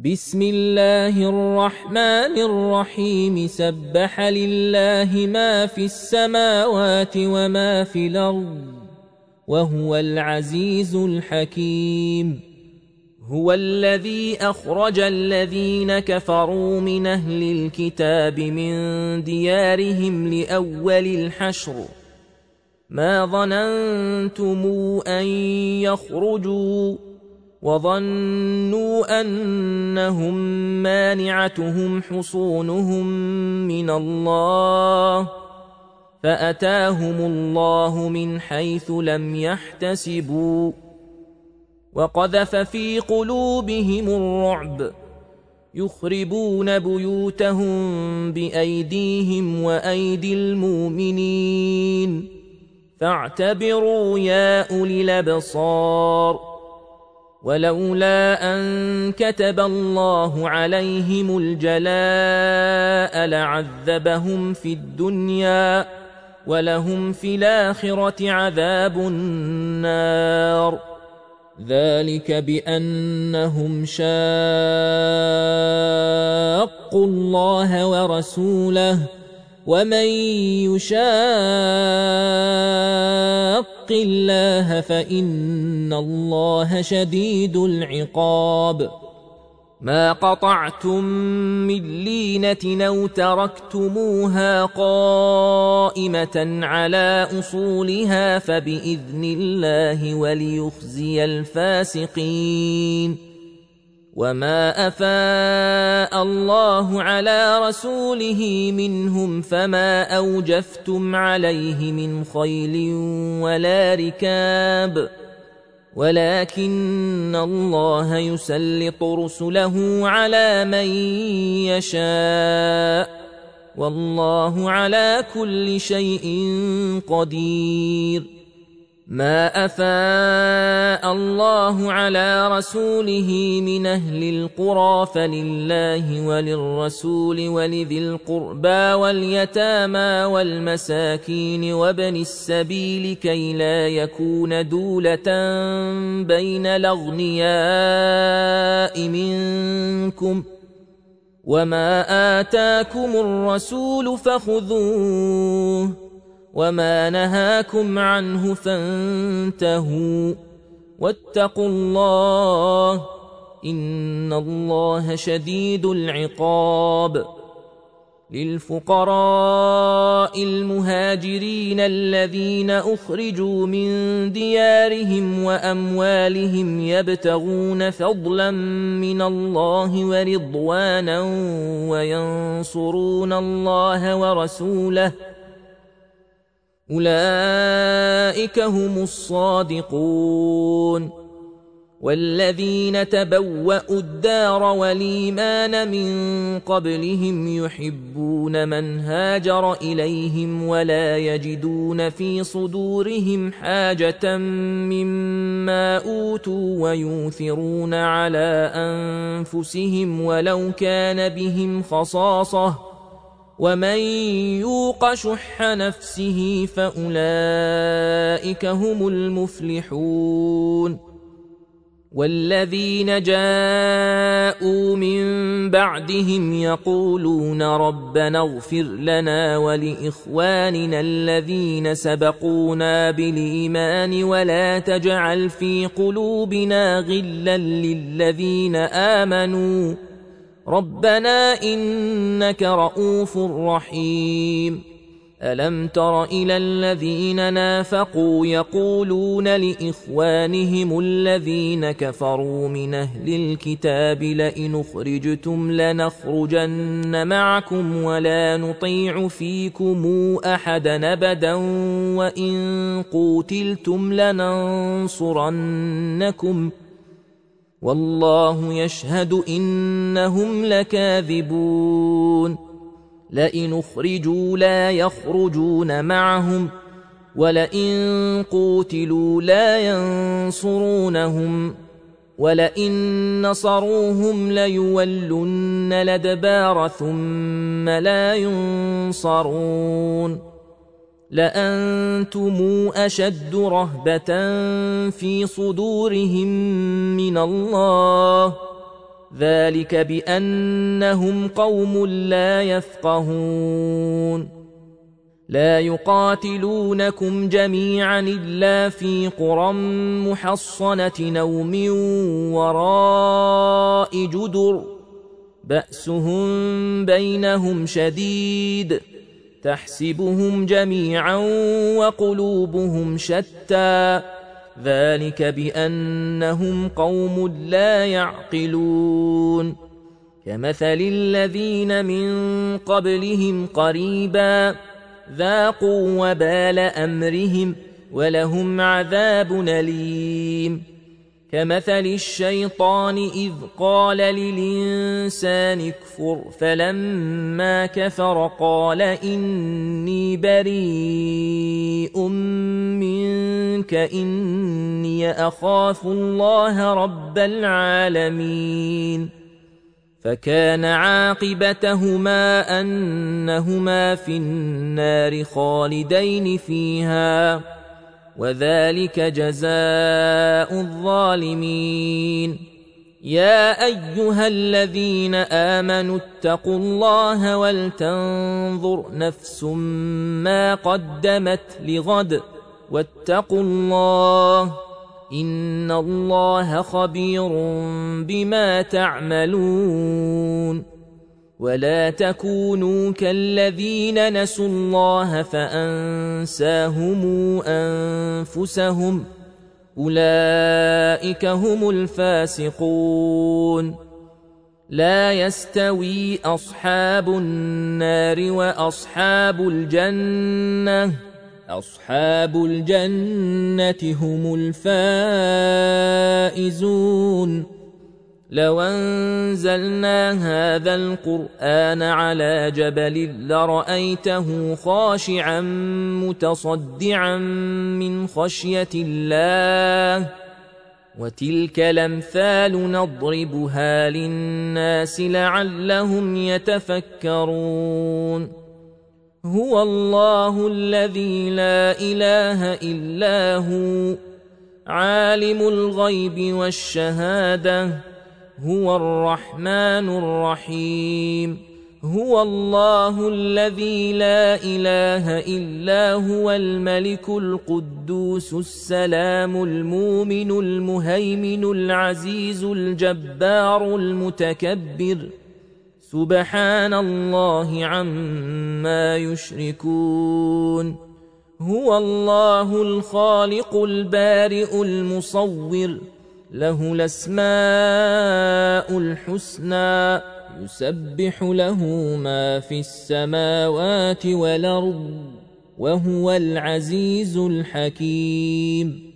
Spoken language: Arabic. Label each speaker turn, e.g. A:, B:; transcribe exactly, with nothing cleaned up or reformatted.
A: بسم الله الرحمن الرحيم سبح لله ما في السماوات وما في الأرض وهو العزيز الحكيم. هو الذي أخرج الذين كفروا من أهل الكتاب من ديارهم لأول الحشر ما ظننتم أن يخرجوا وظنوا أنهم مانعتهم حصونهم من الله فأتاهم الله من حيث لم يحتسبوا وقذف في قلوبهم الرعب يخربون بيوتهم بأيديهم وأيدي المؤمنين فاعتبروا يا أولي الأبصار. ولولا أن كتب الله عليهم الجلاء لعذبهم في الدنيا ولهم في الآخرة عذاب النار ذلك بأنهم شاقوا الله ورسوله ومن يشاق الله فإن الله شديد العقاب. ما قطعتم من لينة أو تركتموها قائمة على أصولها فبإذن الله وليخزي الفاسقين. وما أفاء الله على رسوله منهم فما أوجفتم عليه من خيل ولا ركاب ولكن الله يسلط رسله على من يشاء والله على كل شيء قدير. ما أفاء الله على رسوله من أهل القرى فلله وللرسول ولذي القربى واليتامى والمساكين وابن السبيل كي لا يكون دولة بين الأغنياء منكم وما آتاكم الرسول فخذوه وما نهاكم عنه فانتهوا واتقوا الله إن الله شديد العقاب. للفقراء المهاجرين الذين أخرجوا من ديارهم وأموالهم يبتغون فضلا من الله ورضوانا وينصرون الله ورسوله أولئك هم الصادقون. والذين تبوأوا الدار والإيمان من قبلهم يحبون من هاجر إليهم ولا يجدون في صدورهم حاجة مما أوتوا ويؤثرون على أنفسهم ولو كان بهم خصاصة ومن يوق شح نفسه فأولئك هم المفلحون. والذين جاءوا من بعدهم يقولون ربنا اغفر لنا ولإخواننا الذين سبقونا بالإيمان ولا تجعل في قلوبنا غلا للذين آمنوا ربنا إنك رؤوف رحيم. ألم تر إلى الذين نافقوا يقولون لإخوانهم الذين كفروا من أهل الكتاب لئن أخرجتم لنخرجن معكم ولا نطيع فيكم أحدا أبدا وإن قوتلتم لننصرنكم والله يشهد إنهم لكاذبون. لئن أخرجوا لا يخرجون معهم ولئن قوتلوا لا ينصرونهم ولئن نصروهم ليولن الأدبار ثم لا ينصرون. لأنتم أشد رهبة في صدورهم من الله ذلك بأنهم قوم لا يفقهون لا يقاتلونكم جميعا إلا في قرى محصنة أو من وراء جدر بأسهم بينهم شديد تحسبهم جميعا وقلوبهم شتى ذلك بأنهم قوم لا يعقلون كمثل الذين من قبلهم قريبا ذاقوا وبال أمرهم ولهم عذاب أليم كمثل الشيطان إذ قال للإنسان اكفر فلما كفر قال إني بريء منك إني أخاف الله رب العالمين فكان عاقبتهما أنهما في النار خالدين فيها وذلك جزاء الظالمين يا أيها الذين آمنوا اتقوا الله ولتنظر نفس ما قدمت لغد واتقوا الله إن الله خبير بما تعملون ولا تكونوا كالذين نسوا الله فأنساهم أنفسهم أولئك هم الفاسقون لا يستوي أصحاب النار وأصحاب الجنة أصحاب الجنة هم الفائزون لو أنزلنا هذا القرآن على جبل لرأيته خاشعا متصدعا من خشية الله وتلك الأمثال نضربها للناس لعلهم يتفكرون هو الله الذي لا إله إلا هو عالم الغيب والشهادة هو الرحمن الرحيم هو الله الذي لا إله إلا هو الملك القدوس السلام المؤمن المهيمن العزيز الجبار المتكبر سبحان الله عما يشركون هو الله الخالق البارئ المصور له الأسماء الحسنى يسبح له ما في السماوات والأرض وهو العزيز الحكيم